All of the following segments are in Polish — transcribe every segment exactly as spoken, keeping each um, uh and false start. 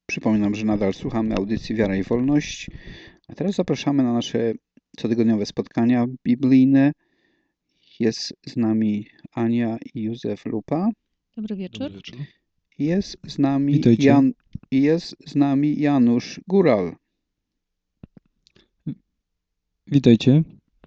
Przypominam, że nadal słuchamy audycji Wiara i Wolność, a teraz zapraszamy na nasze cotygodniowe spotkania biblijne. Jest z nami Ania i Józef Lupa. Dobry wieczór. Dobry wieczór. Jest z nami Witajcie. Jan, jest z nami Janusz Góral. Witajcie.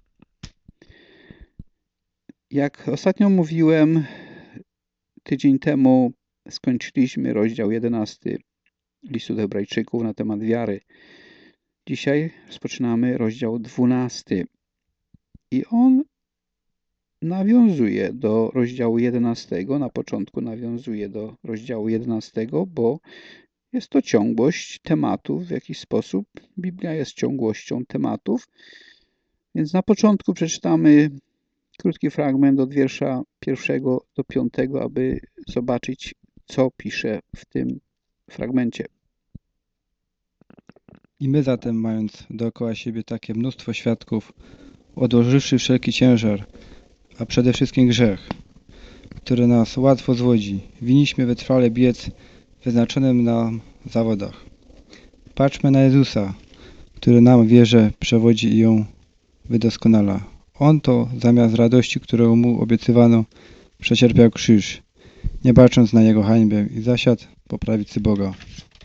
Jak ostatnio mówiłem, tydzień temu skończyliśmy rozdział jedenasty listu do Hebrajczyków na temat wiary. Dzisiaj rozpoczynamy rozdział dwunasty i on nawiązuje do rozdziału jedenastego. Na początku nawiązuje do rozdziału jedenastego, bo jest to ciągłość tematów w jakiś sposób. Biblia jest ciągłością tematów. Więc na początku przeczytamy krótki fragment od wiersza pierwszego do piątego, aby zobaczyć, co pisze w tym fragmencie. I my zatem, mając dookoła siebie takie mnóstwo świadków, odłożywszy wszelki ciężar, a przede wszystkim grzech, który nas łatwo zwodzi, winniśmy wytrwale biec w wyznaczonym nam zawodach. Patrzmy na Jezusa, który nam wierze przewodzi i ją wydoskonala. On to, zamiast radości, którą mu obiecywano, przecierpiał krzyż, nie bacząc na jego hańbę, i zasiadł po prawicy Boga.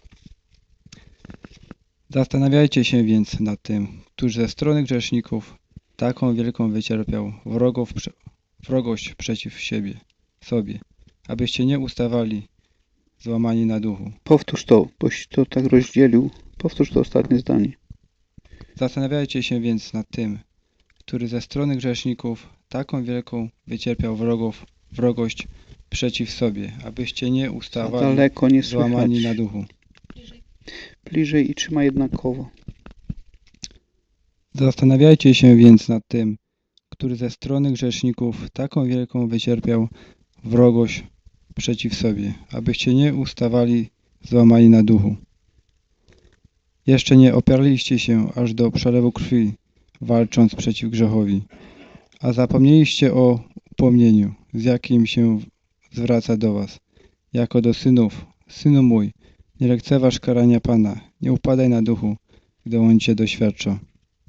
Zastanawiajcie się więc nad tym, któż ze strony grzeszników taką wielką wycierpiał wrogów, wrogość przeciw siebie, sobie, abyście nie ustawali złamani na duchu. Powtórz to, boś to tak rozdzielił. Powtórz to ostatnie zdanie. Zastanawiajcie się więc nad tym, który ze strony grzeszników taką wielką wycierpiał wrogów, wrogość przeciw sobie, abyście nie Za ustawali daleko nie złamani słychać. na duchu. Bliżej i trzymaj jednakowo. Zastanawiajcie się więc nad tym, który ze strony grzeszników taką wielką wycierpiał wrogość przeciw sobie, abyście nie ustawali złamani na duchu. Jeszcze nie oparliście się aż do przelewu krwi, walcząc przeciw grzechowi, a zapomnieliście o upomnieniu, z jakim się zwraca do was, jako do synów. Synu mój, nie lekceważ karania Pana, nie upadaj na duchu, gdy On cię doświadcza.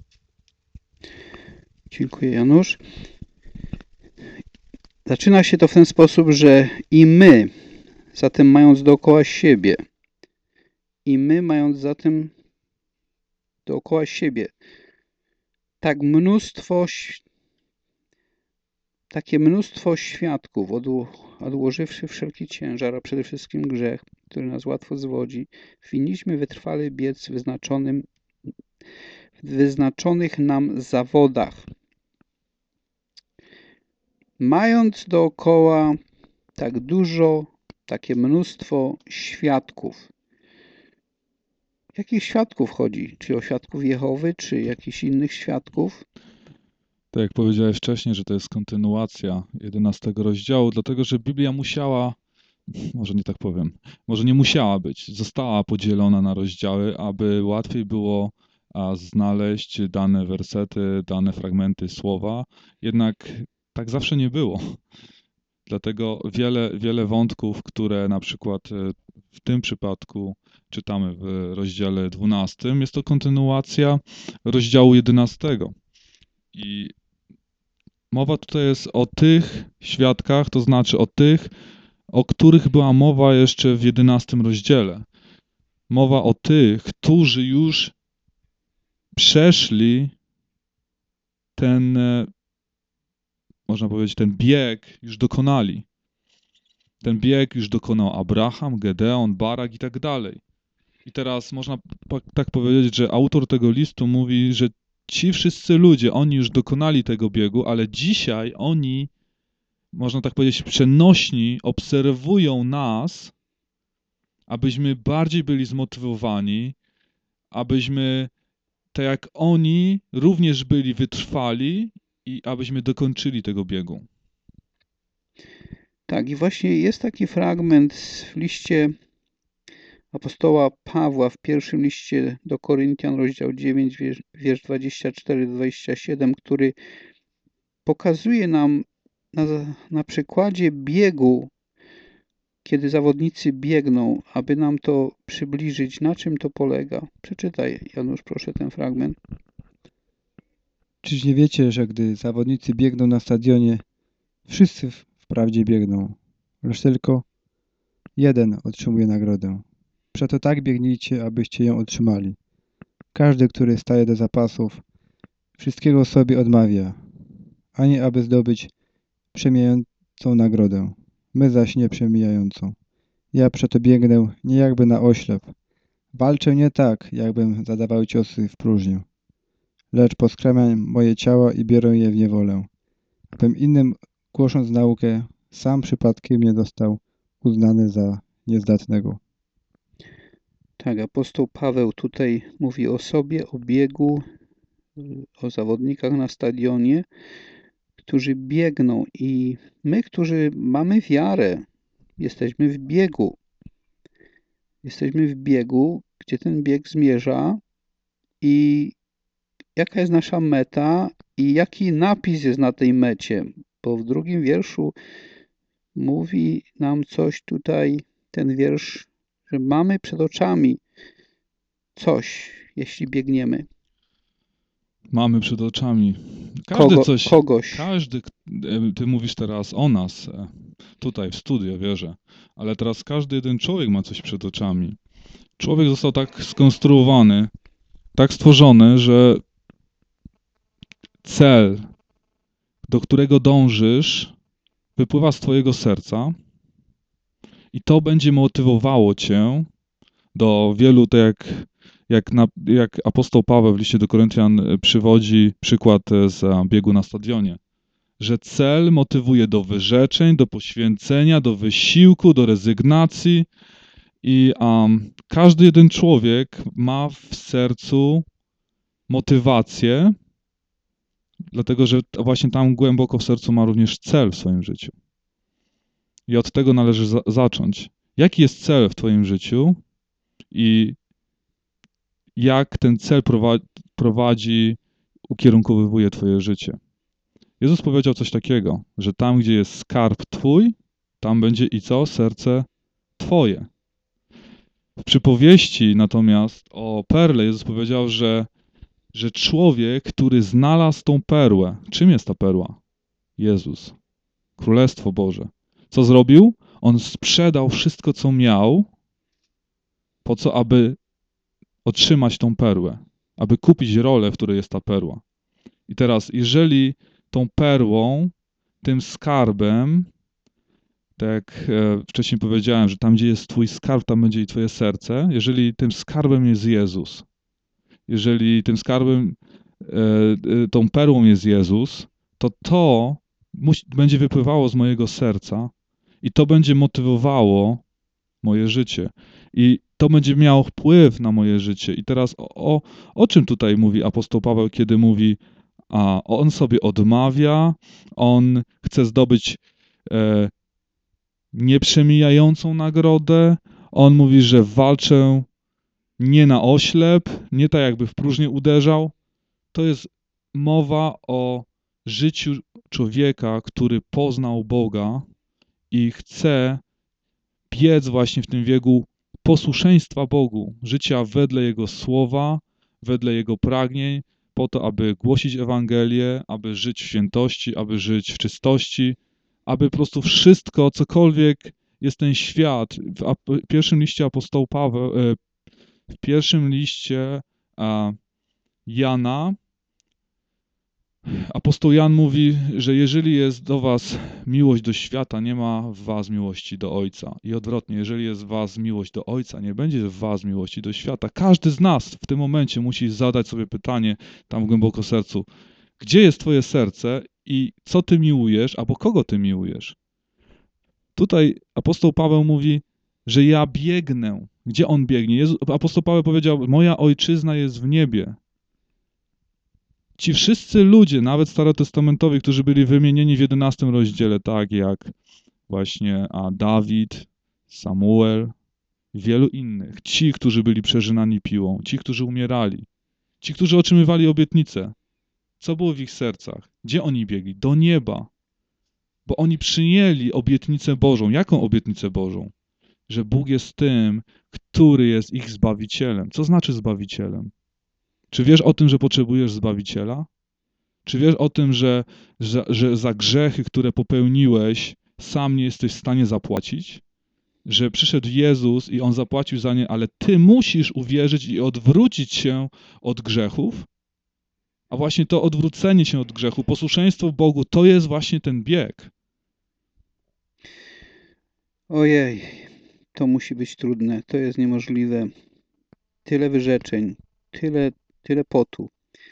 Dziękuję, Janusz. Zaczyna się to w ten sposób, że i my, zatem mając dookoła siebie, i my mając zatem dookoła siebie tak mnóstwo, takie mnóstwo świadków, odło, odłożywszy wszelki ciężar, a przede wszystkim grzech, który nas łatwo zwodzi, winniśmy wytrwale biec w wyznaczonym, w wyznaczonych nam zawodach. Mając dookoła tak dużo, takie mnóstwo świadków. Jakich świadków chodzi? Czy o świadków Jehowy, czy jakichś innych świadków? Tak jak powiedziałeś wcześniej, że to jest kontynuacja jedenastego rozdziału, dlatego że Biblia musiała, może nie tak powiem, może nie musiała być, została podzielona na rozdziały, aby łatwiej było a, znaleźć dane wersety, dane fragmenty słowa. Jednak tak zawsze nie było. Dlatego wiele, wiele wątków, które na przykład w tym przypadku czytamy w rozdziale dwunastym, jest to kontynuacja rozdziału jedenastego. I mowa tutaj jest o tych świadkach, to znaczy o tych, o których była mowa jeszcze w jedenastym rozdziale. Mowa o tych, którzy już przeszli ten, można powiedzieć, ten bieg, już dokonali. Ten bieg już dokonał Abraham, Gedeon, Barak i tak dalej. I teraz można tak powiedzieć, że autor tego listu mówi, że ci wszyscy ludzie, oni już dokonali tego biegu, ale dzisiaj oni, można tak powiedzieć, przenośni, obserwują nas, abyśmy bardziej byli zmotywowani, abyśmy, tak jak oni, również byli wytrwali i abyśmy dokończyli tego biegu. Tak, i właśnie jest taki fragment w liście apostoła Pawła w pierwszym liście do Koryntian, rozdział dziewięć, wiersz dwadzieścia cztery do dwudziestego siódmego, który pokazuje nam na, na przykładzie biegu kiedy zawodnicy biegną, aby nam to przybliżyć, na czym to polega. Przeczytaj, Janusz, proszę ten fragment. Czyż nie wiecie, że gdy zawodnicy biegną na stadionie, wszyscy wprawdzie biegną, lecz tylko jeden otrzymuje nagrodę. Przeto tak biegnijcie, abyście ją otrzymali. Każdy, który staje do zapasów, wszystkiego sobie odmawia, a nie aby zdobyć przemijającą nagrodę. My zaś nie przemijającą. Ja przeto biegnę nie jakby na oślep. Walczę nie tak, jakbym zadawał ciosy w próżnię, lecz poskramiam moje ciała i biorę je w niewolę, abym innym głosząc naukę, sam przypadkiem nie został uznany za niezdatnego. Tak, apostoł Paweł tutaj mówi o sobie, o biegu, o zawodnikach na stadionie, którzy biegną i my, którzy mamy wiarę, jesteśmy w biegu. Jesteśmy w biegu, gdzie ten bieg zmierza i jaka jest nasza meta i jaki napis jest na tej mecie, bo w drugim wierszu mówi nam coś tutaj, ten wiersz, że mamy przed oczami coś, jeśli biegniemy. Mamy przed oczami. Każdy Kogo, coś, kogoś. każdy, ty mówisz teraz o nas, tutaj w studio, wierzę, ale teraz każdy jeden człowiek ma coś przed oczami. Człowiek został tak skonstruowany, tak stworzony, że cel, do którego dążysz, wypływa z twojego serca i to będzie motywowało cię do wielu, tak jak, jak, na, jak apostoł Paweł w liście do Koryntian przywodzi przykład z biegu na stadionie, że cel motywuje do wyrzeczeń, do poświęcenia, do wysiłku, do rezygnacji i um, każdy jeden człowiek ma w sercu motywację, dlatego że właśnie tam głęboko w sercu ma również cel w swoim życiu. I od tego należy za zacząć. Jaki jest cel w twoim życiu i jak ten cel prowadzi, prowadzi ukierunkowywuje twoje życie. Jezus powiedział coś takiego, że tam, gdzie jest skarb twój, tam będzie i co? Serce twoje. W przypowieści natomiast o perle Jezus powiedział, że, że człowiek, który znalazł tą perłę, czym jest ta perła? Jezus. Królestwo Boże. Co zrobił? On sprzedał wszystko, co miał, po co? Aby otrzymać tą perłę, aby kupić rolę, w której jest ta perła. I teraz, jeżeli tą perłą, tym skarbem, tak jak e, wcześniej powiedziałem, że tam, gdzie jest twój skarb, tam będzie i twoje serce, jeżeli tym skarbem jest Jezus, jeżeli tym skarbem, e, e, tą perłą jest Jezus, to to musi, będzie wypływało z mojego serca i to będzie motywowało moje życie. I to będzie miało wpływ na moje życie. I teraz o, o, o czym tutaj mówi apostoł Paweł, kiedy mówi, a on sobie odmawia, on chce zdobyć e, nieprzemijającą nagrodę, on mówi, że walczę nie na oślep, nie tak jakby w próżnię uderzał. To jest mowa o życiu człowieka, który poznał Boga i chce biec właśnie w tym biegu posłuszeństwa Bogu, życia wedle Jego słowa, wedle Jego pragnień, po to, aby głosić Ewangelię, aby żyć w świętości, aby żyć w czystości, aby po prostu wszystko, cokolwiek jest ten świat. W pierwszym liście apostoł Paweł, w pierwszym liście Jana, apostoł Jan mówi, że jeżeli jest do was miłość do świata, nie ma w was miłości do Ojca. I odwrotnie, jeżeli jest w was miłość do Ojca, nie będzie w was miłości do świata. Każdy z nas w tym momencie musi zadać sobie pytanie tam głęboko w sercu, gdzie jest twoje serce i co ty miłujesz, albo kogo ty miłujesz. Tutaj apostoł Paweł mówi, że ja biegnę. Gdzie on biegnie? Jezu, apostoł Paweł powiedział, moja ojczyzna jest w niebie. Ci wszyscy ludzie, nawet starotestamentowi, którzy byli wymienieni w jedenastym rozdziale, tak jak właśnie a Dawid, Samuel, wielu innych, ci, którzy byli przeżynani piłą, ci, którzy umierali, ci, którzy otrzymywali obietnice, co było w ich sercach? Gdzie oni biegli? Do nieba. Bo oni przyjęli obietnicę Bożą. Jaką obietnicę Bożą? że Bóg jest tym, który jest ich Zbawicielem. Co znaczy Zbawicielem? Czy wiesz o tym, że potrzebujesz Zbawiciela? Czy wiesz o tym, że, że, że za grzechy, które popełniłeś, sam nie jesteś w stanie zapłacić? Że przyszedł Jezus i On zapłacił za nie, ale ty musisz uwierzyć i odwrócić się od grzechów? A właśnie to odwrócenie się od grzechu, posłuszeństwo Bogu, to jest właśnie ten bieg. Ojej, to musi być trudne, to jest niemożliwe. Tyle wyrzeczeń, tyle, tyle potu.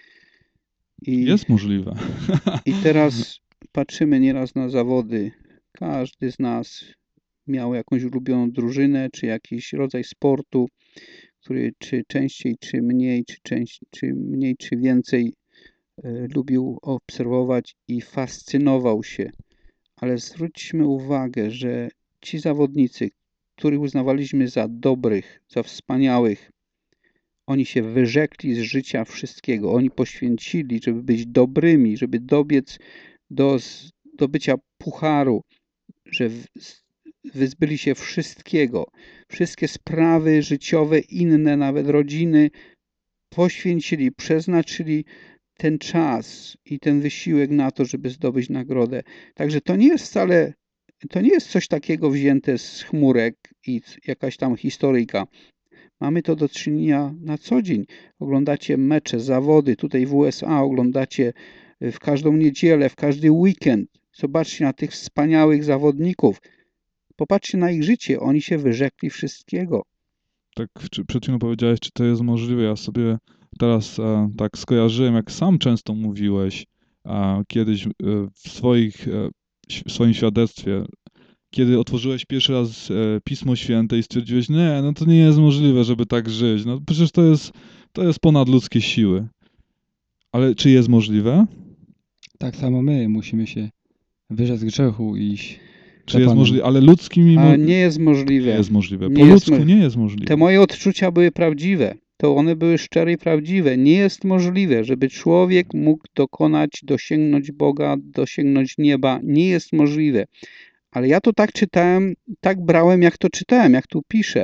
I, Jest możliwe. I teraz patrzymy nieraz na zawody. Każdy z nas miał jakąś ulubioną drużynę, czy jakiś rodzaj sportu, który czy częściej, czy mniej, czy, część, czy mniej, czy więcej e, lubił obserwować i fascynował się. Ale zwróćmy uwagę, że ci zawodnicy, których uznawaliśmy za dobrych, za wspaniałych, oni się wyrzekli z życia wszystkiego. Oni poświęcili, żeby być dobrymi, żeby dobiec do zdobycia pucharu, że wyzbyli się wszystkiego. Wszystkie sprawy życiowe, inne, nawet rodziny, poświęcili, przeznaczyli ten czas i ten wysiłek na to, żeby zdobyć nagrodę. Także to nie jest wcale, to nie jest coś takiego wzięte z chmurek i jakaś tam historyjka. Mamy to do czynienia na co dzień. Oglądacie mecze, zawody tutaj w U S A, oglądacie w każdą niedzielę, w każdy weekend. Zobaczcie na tych wspaniałych zawodników. Popatrzcie na ich życie. Oni się wyrzekli wszystkiego. Tak, czy przed chwilą powiedziałeś, czy to jest możliwe. Ja sobie teraz e, tak skojarzyłem, jak sam często mówiłeś e, kiedyś e, w, swoich, e, w swoim świadectwie, kiedy otworzyłeś pierwszy raz e, Pismo Święte i stwierdziłeś, nie, no to nie jest możliwe, żeby tak żyć. No przecież to jest, to jest ponad ludzkie siły. Ale czy jest możliwe? Tak samo my musimy się wyrzec grzechu i iść Czy za jest Panem. możliwe? Ale ludzkimi A mo- nie jest nie możliwe. jest możliwe. Nie Po jest ludzku mo- nie jest możliwe. Te moje odczucia były prawdziwe. To one były szczere i prawdziwe. Nie jest możliwe, żeby człowiek mógł dokonać, dosięgnąć Boga, dosięgnąć nieba. Nie jest możliwe. Ale ja to tak czytałem, tak brałem, jak to czytałem, jak tu piszę.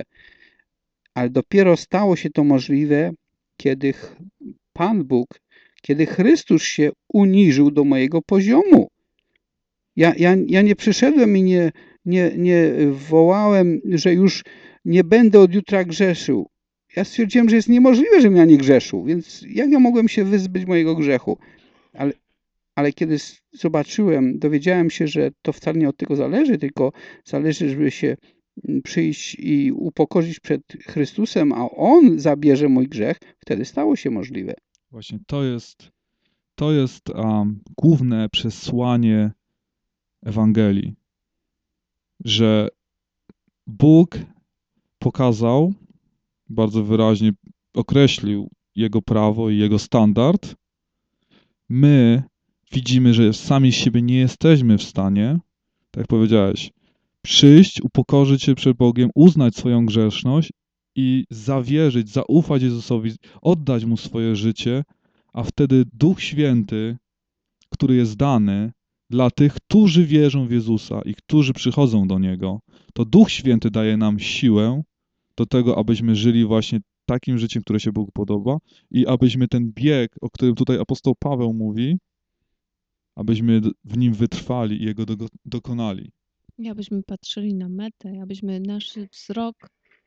Ale dopiero stało się to możliwe, kiedy ch- Pan Bóg, kiedy Chrystus się uniżył do mojego poziomu. Ja, ja, ja nie przyszedłem i nie, nie, nie wołałem, że już nie będę od jutra grzeszył. Ja stwierdziłem, że jest niemożliwe, żebym ja nie grzeszył, więc jak ja mogłem się wyzbyć mojego grzechu? Ale, ale kiedy s- zobaczyłem, dowiedziałem się, że to wcale nie od tego zależy, tylko zależy, żeby się mm, przyjść i upokorzyć przed Chrystusem, a On zabierze mój grzech, wtedy stało się możliwe. Właśnie to jest, to jest um, główne przesłanie Ewangelii, że Bóg pokazał, bardzo wyraźnie określił Jego prawo i Jego standard. My widzimy, że sami z siebie nie jesteśmy w stanie, tak jak powiedziałeś, przyjść, upokorzyć się przed Bogiem, uznać swoją grzeszność i zawierzyć, zaufać Jezusowi, oddać Mu swoje życie, a wtedy Duch Święty, który jest dany dla tych, którzy wierzą w Jezusa i którzy przychodzą do Niego, to Duch Święty daje nam siłę do tego, abyśmy żyli właśnie takim życiem, które się Bogu podoba i abyśmy ten bieg, o którym tutaj apostoł Paweł mówi, abyśmy w nim wytrwali i jego do, dokonali. I abyśmy patrzyli na metę, abyśmy nasz wzrok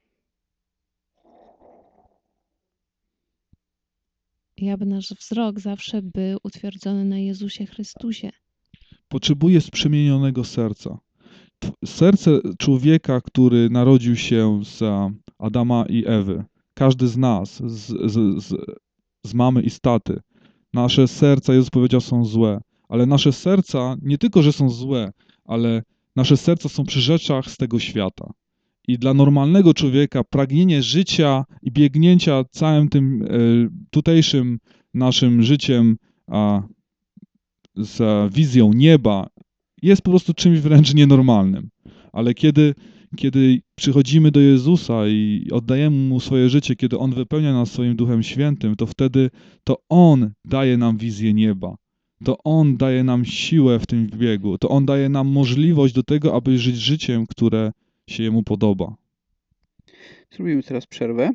i aby nasz wzrok zawsze był utwierdzony na Jezusie Chrystusie. Potrzebuje sprzemienionego serca. Tw- Serce człowieka, który narodził się z Adama i Ewy, każdy z nas, z, z, z, z mamy i z taty, nasze serca, Jezus powiedział, są złe, ale nasze serca nie tylko, że są złe, ale nasze serca są przy rzeczach z tego świata. I dla normalnego człowieka pragnienie życia i biegnięcia całym tym e, tutejszym naszym życiem a, z wizją nieba jest po prostu czymś wręcz nienormalnym. Ale kiedy, kiedy przychodzimy do Jezusa i oddajemy Mu swoje życie, kiedy On wypełnia nas swoim Duchem Świętym, to wtedy to On daje nam wizję nieba. To On daje nam siłę w tym biegu. To On daje nam możliwość do tego, aby żyć życiem, które się Jemu podoba. Zrobimy teraz przerwę.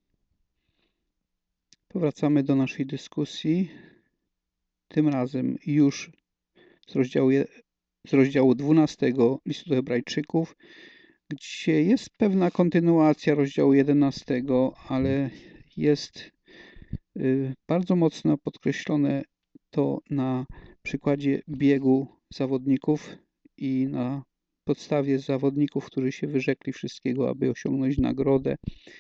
Powracamy do naszej dyskusji. Tym razem już z rozdziału, je- z rozdziału dwunastego listu do Hebrajczyków, gdzie jest pewna kontynuacja rozdziału jedenastego, ale jest y, bardzo mocno podkreślone to na przykładzie biegu zawodników i na podstawie zawodników, którzy się wyrzekli wszystkiego, aby osiągnąć nagrodę.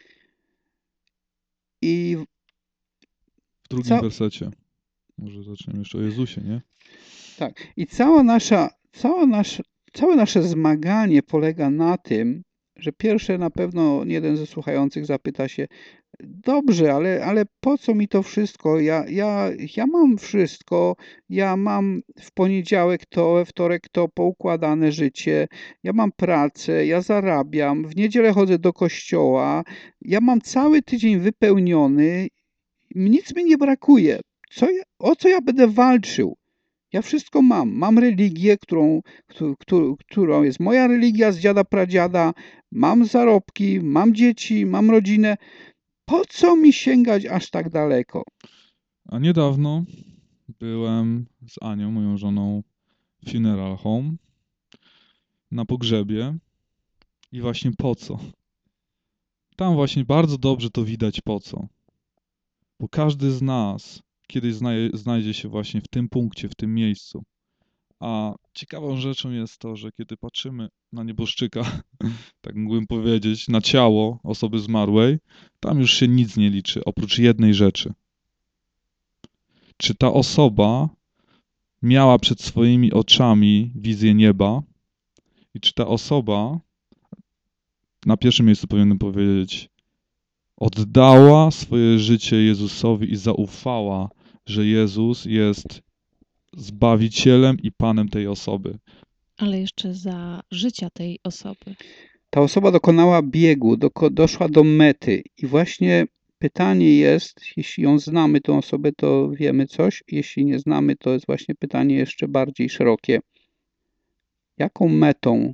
I W drugim ca- wersecie. Może zaczniemy jeszcze o Jezusie, nie? tak, i cała nasza, cała nasz, całe nasze zmaganie polega na tym, że pierwsze na pewno jeden ze słuchających zapyta się, dobrze, ale, ale po co mi to wszystko? Ja, ja, ja mam wszystko, ja mam w poniedziałek to, we wtorek to poukładane życie, ja mam pracę, ja zarabiam, w niedzielę chodzę do kościoła, ja mam cały tydzień wypełniony, nic mi nie brakuje. Co ja, o co ja będę walczył? Ja wszystko mam. Mam religię, którą, któ- któ- którą jest moja religia z dziada pradziada. Mam zarobki, mam dzieci, mam rodzinę. Po co mi sięgać aż tak daleko? A niedawno byłem z Anią, moją żoną, w funeral home, na pogrzebie i właśnie po co. Tam właśnie bardzo dobrze to widać po co. Bo każdy z nas kiedyś znaje, znajdzie się właśnie w tym punkcie, w tym miejscu. A ciekawą rzeczą jest to, że kiedy patrzymy na nieboszczyka, tak mógłbym powiedzieć, na ciało osoby zmarłej, tam już się nic nie liczy, oprócz jednej rzeczy. Czy ta osoba miała przed swoimi oczami wizję nieba i czy ta osoba, na pierwszym miejscu powinienem powiedzieć, oddała swoje życie Jezusowi i zaufała, że Jezus jest Zbawicielem i Panem tej osoby. Ale jeszcze za życia tej osoby. Ta osoba dokonała biegu, doko, doszła do mety i właśnie pytanie jest, jeśli ją znamy, tą osobę, to wiemy coś, jeśli nie znamy, to jest właśnie pytanie jeszcze bardziej szerokie. Jaką metą,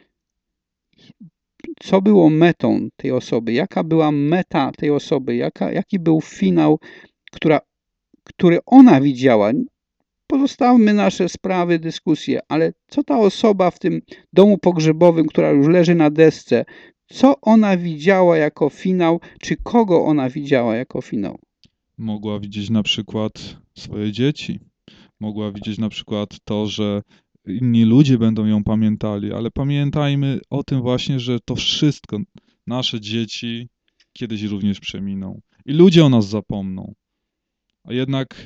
co było metą tej osoby, jaka była meta tej osoby, jaka, jaki był finał, która, który ona widziała. Pozostawmy nasze sprawy, dyskusje, ale co ta osoba w tym domu pogrzebowym, która już leży na desce, co ona widziała jako finał, czy kogo ona widziała jako finał? Mogła widzieć na przykład swoje dzieci. Mogła widzieć na przykład to, że inni ludzie będą ją pamiętali, ale pamiętajmy o tym właśnie, że to wszystko, nasze dzieci kiedyś również przeminą. I ludzie o nas zapomną. A jednak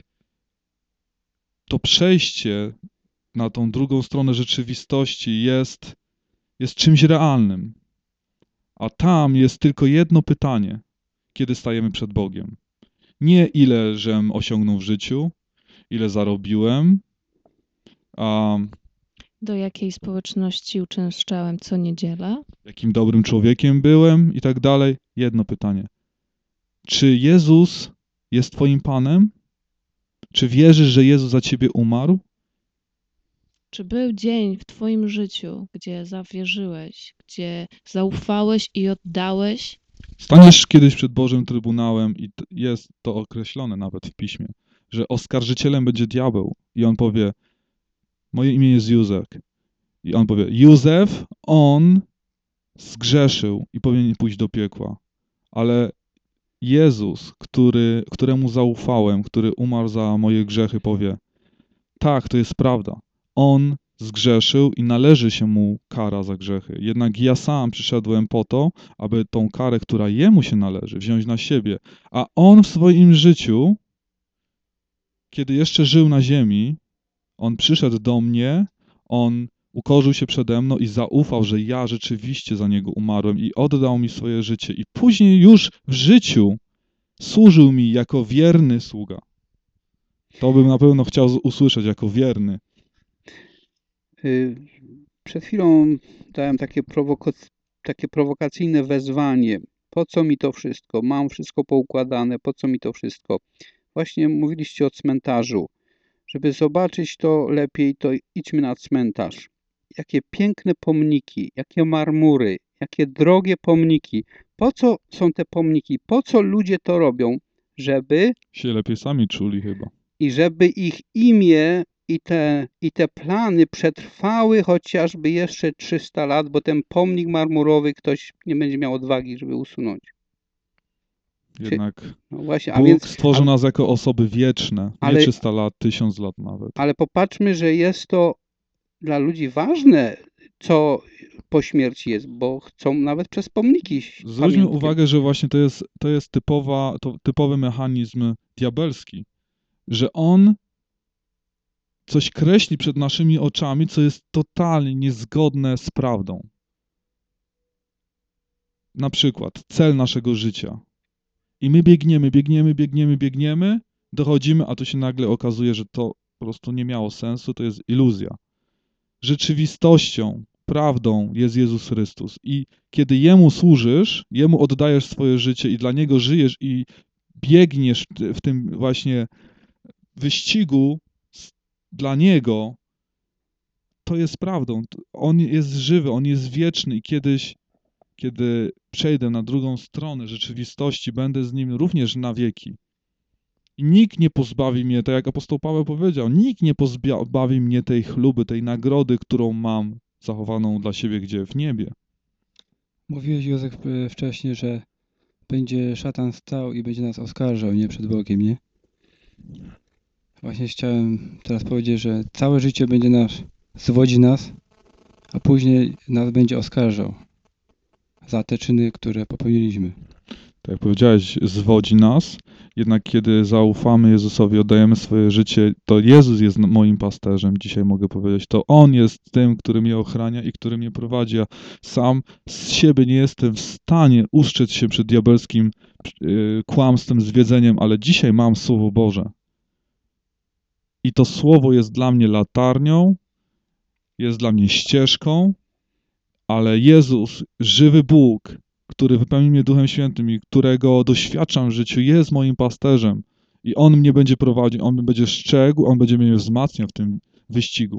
to przejście na tą drugą stronę rzeczywistości jest, jest czymś realnym. A tam jest tylko jedno pytanie, kiedy stajemy przed Bogiem. Nie ile żem osiągnął w życiu, ile zarobiłem, a Do jakiej społeczności uczęszczałem co niedzielę? jakim dobrym człowiekiem byłem i tak dalej. Jedno pytanie. Czy Jezus jest Twoim Panem? Czy wierzysz, że Jezus za Ciebie umarł? Czy był dzień w Twoim życiu, gdzie zawierzyłeś, gdzie zaufałeś i oddałeś? Staniesz kiedyś przed Bożym Trybunałem i t- jest to określone nawet w Piśmie, że oskarżycielem będzie diabeł i on powie, moje imię jest Józef. I on powie, Józef, on zgrzeszył i powinien pójść do piekła. Ale Jezus, który, któremu zaufałem, który umarł za moje grzechy, powie, tak, to jest prawda. On zgrzeszył i należy się mu kara za grzechy. Jednak ja sam przyszedłem po to, aby tą karę, która jemu się należy, wziąć na siebie. A on w swoim życiu, kiedy jeszcze żył na ziemi, on przyszedł do mnie, on ukorzył się przede mną i zaufał, że ja rzeczywiście za niego umarłem i oddał mi swoje życie. I później już w życiu służył mi jako wierny sługa. To bym na pewno chciał z- usłyszeć jako wierny. Y, Przed chwilą dałem takie, prowoko- takie prowokacyjne wezwanie. Po co mi to wszystko? Mam wszystko poukładane, po co mi to wszystko? Właśnie mówiliście o cmentarzu. Żeby zobaczyć to lepiej, to idźmy na cmentarz. Jakie piękne pomniki, jakie marmury, jakie drogie pomniki. Po co są te pomniki? Po co ludzie to robią? Żeby Się lepiej sami czuli chyba. i żeby ich imię i te, i te plany przetrwały chociażby jeszcze trzysta lat, bo ten pomnik marmurowy ktoś nie będzie miał odwagi, żeby usunąć. Jednak No właśnie, a Bóg więc, stworzył ale, nas jako osoby wieczne. Nie Ale- trzysta lat, tysiąc lat nawet. ale popatrzmy, że jest to dla ludzi ważne, co po śmierci jest, bo chcą nawet przez pomniki Zwróćmy pamiątki. uwagę, że właśnie to jest, to jest typowa, to typowy mechanizm diabelski, że on coś kreśli przed naszymi oczami, co jest totalnie niezgodne z prawdą. Na przykład cel naszego życia. I my biegniemy, biegniemy, biegniemy, biegniemy, dochodzimy, a tu się nagle okazuje, że to po prostu nie miało sensu, to jest iluzja. Rzeczywistością, prawdą jest Jezus Chrystus. I kiedy Jemu służysz, Jemu oddajesz swoje życie i dla Niego żyjesz i biegniesz w tym właśnie wyścigu dla Niego, to jest prawdą. On jest żywy, On jest wieczny i kiedyś, kiedy przejdę na drugą stronę rzeczywistości, będę z Nim również na wieki. I nikt nie pozbawi mnie, tak jak apostoł Paweł powiedział, nikt nie pozbawi mnie tej chluby, tej nagrody, którą mam zachowaną dla siebie gdzie? W niebie. Mówiłeś, Józef, e, wcześniej, że będzie szatan stał i będzie nas oskarżał, nie przed Bogiem, nie? Właśnie chciałem teraz powiedzieć, że całe życie będzie nas, zwodzi nas, a później nas będzie oskarżał za te czyny, które popełniliśmy. Tak jak powiedziałeś, zwodzi nas, jednak kiedy zaufamy Jezusowi, oddajemy swoje życie, to Jezus jest moim pasterzem, dzisiaj mogę powiedzieć. To On jest tym, który mnie ochrania i który mnie prowadzi. Ja sam z siebie nie jestem w stanie ustrzec się przed diabelskim yy, kłamstwem, zwiedzeniem, ale dzisiaj mam Słowo Boże. I to Słowo jest dla mnie latarnią, jest dla mnie ścieżką, ale Jezus, żywy Bóg, który wypełni mnie Duchem Świętym i którego doświadczam w życiu, jest moim pasterzem. I On mnie będzie prowadził, On mnie będzie strzegł, On będzie mnie wzmacniał w tym wyścigu.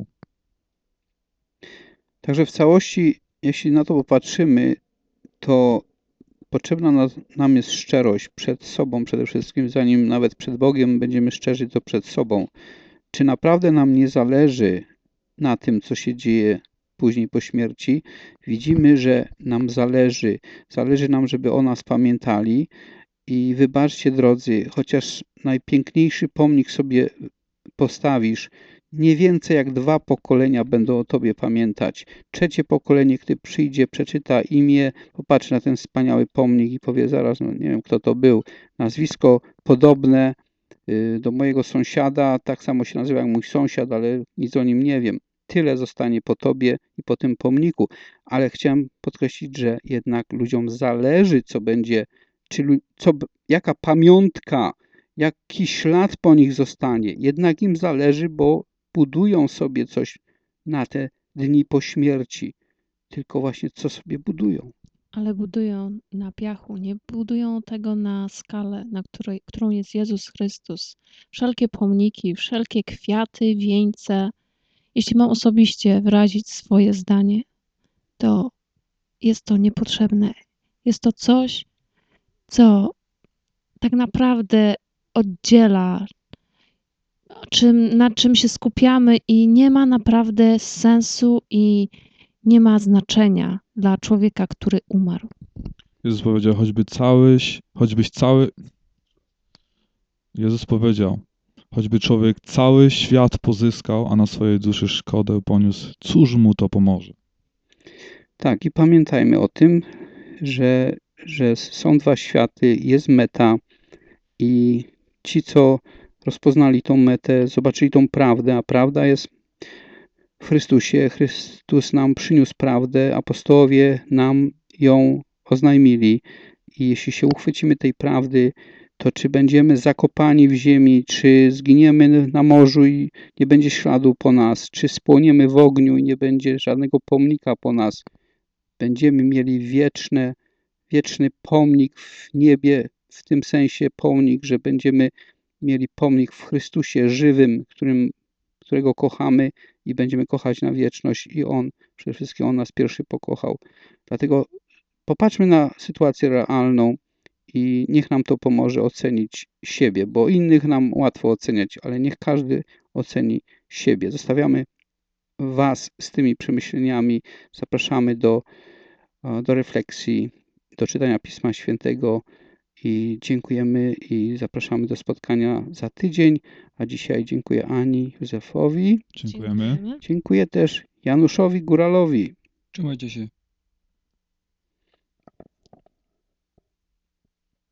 Także w całości, jeśli na to popatrzymy, to potrzebna nas, nam jest szczerość przed sobą przede wszystkim, zanim nawet przed Bogiem będziemy szczerzy, to przed sobą. Czy naprawdę nam nie zależy na tym, co się dzieje później po śmierci? Widzimy, że nam zależy. Zależy nam, żeby o nas pamiętali. I wybaczcie, drodzy, chociaż najpiękniejszy pomnik sobie postawisz, nie więcej jak dwa pokolenia będą o tobie pamiętać. Trzecie pokolenie, gdy przyjdzie, przeczyta imię, popatrzy na ten wspaniały pomnik i powie zaraz, no nie wiem kto to był, nazwisko podobne y, do mojego sąsiada, tak samo się nazywa jak mój sąsiad, ale nic o nim nie wiem. Tyle zostanie po tobie i po tym pomniku. Ale chciałem podkreślić, że jednak ludziom zależy, co będzie, czy lu- co, b- jaka pamiątka, jaki ślad po nich zostanie. Jednak im zależy, bo budują sobie coś na te dni po śmierci. Tylko właśnie co sobie budują. Ale budują na piachu, nie budują tego na skalę, na której, którą jest Jezus Chrystus. Wszelkie pomniki, wszelkie kwiaty, wieńce. Jeśli mam osobiście wyrazić swoje zdanie, to jest to niepotrzebne. Jest to coś, co tak naprawdę oddziela, czym, nad czym się skupiamy i nie ma naprawdę sensu i nie ma znaczenia dla człowieka, który umarł. Jezus powiedział, choćby całyś, choćbyś cały... Jezus powiedział, choćby człowiek cały świat pozyskał, a na swojej duszy szkodę poniósł, cóż mu to pomoże? Tak, i pamiętajmy o tym, że, że są dwa światy, jest meta i ci, co rozpoznali tą metę, zobaczyli tą prawdę, a prawda jest w Chrystusie. Chrystus nam przyniósł prawdę, apostołowie nam ją oznajmili. I jeśli się uchwycimy tej prawdy, to czy będziemy zakopani w ziemi, czy zginiemy na morzu i nie będzie śladu po nas, czy spłoniemy w ogniu i nie będzie żadnego pomnika po nas, będziemy mieli wieczne, wieczny pomnik w niebie, w tym sensie pomnik, że będziemy mieli pomnik w Chrystusie żywym, którym, którego kochamy i będziemy kochać na wieczność i On, przede wszystkim On nas pierwszy pokochał. Dlatego Popatrzmy na sytuację realną i niech nam to pomoże ocenić siebie, bo innych nam łatwo oceniać, ale niech każdy oceni siebie. Zostawiamy Was z tymi przemyśleniami, zapraszamy do, do refleksji, do czytania Pisma Świętego i dziękujemy i zapraszamy do spotkania za tydzień, a dzisiaj dziękuję Ani, Józefowi, Dziękujemy. dziękuję też Januszowi Góralowi. Trzymajcie się.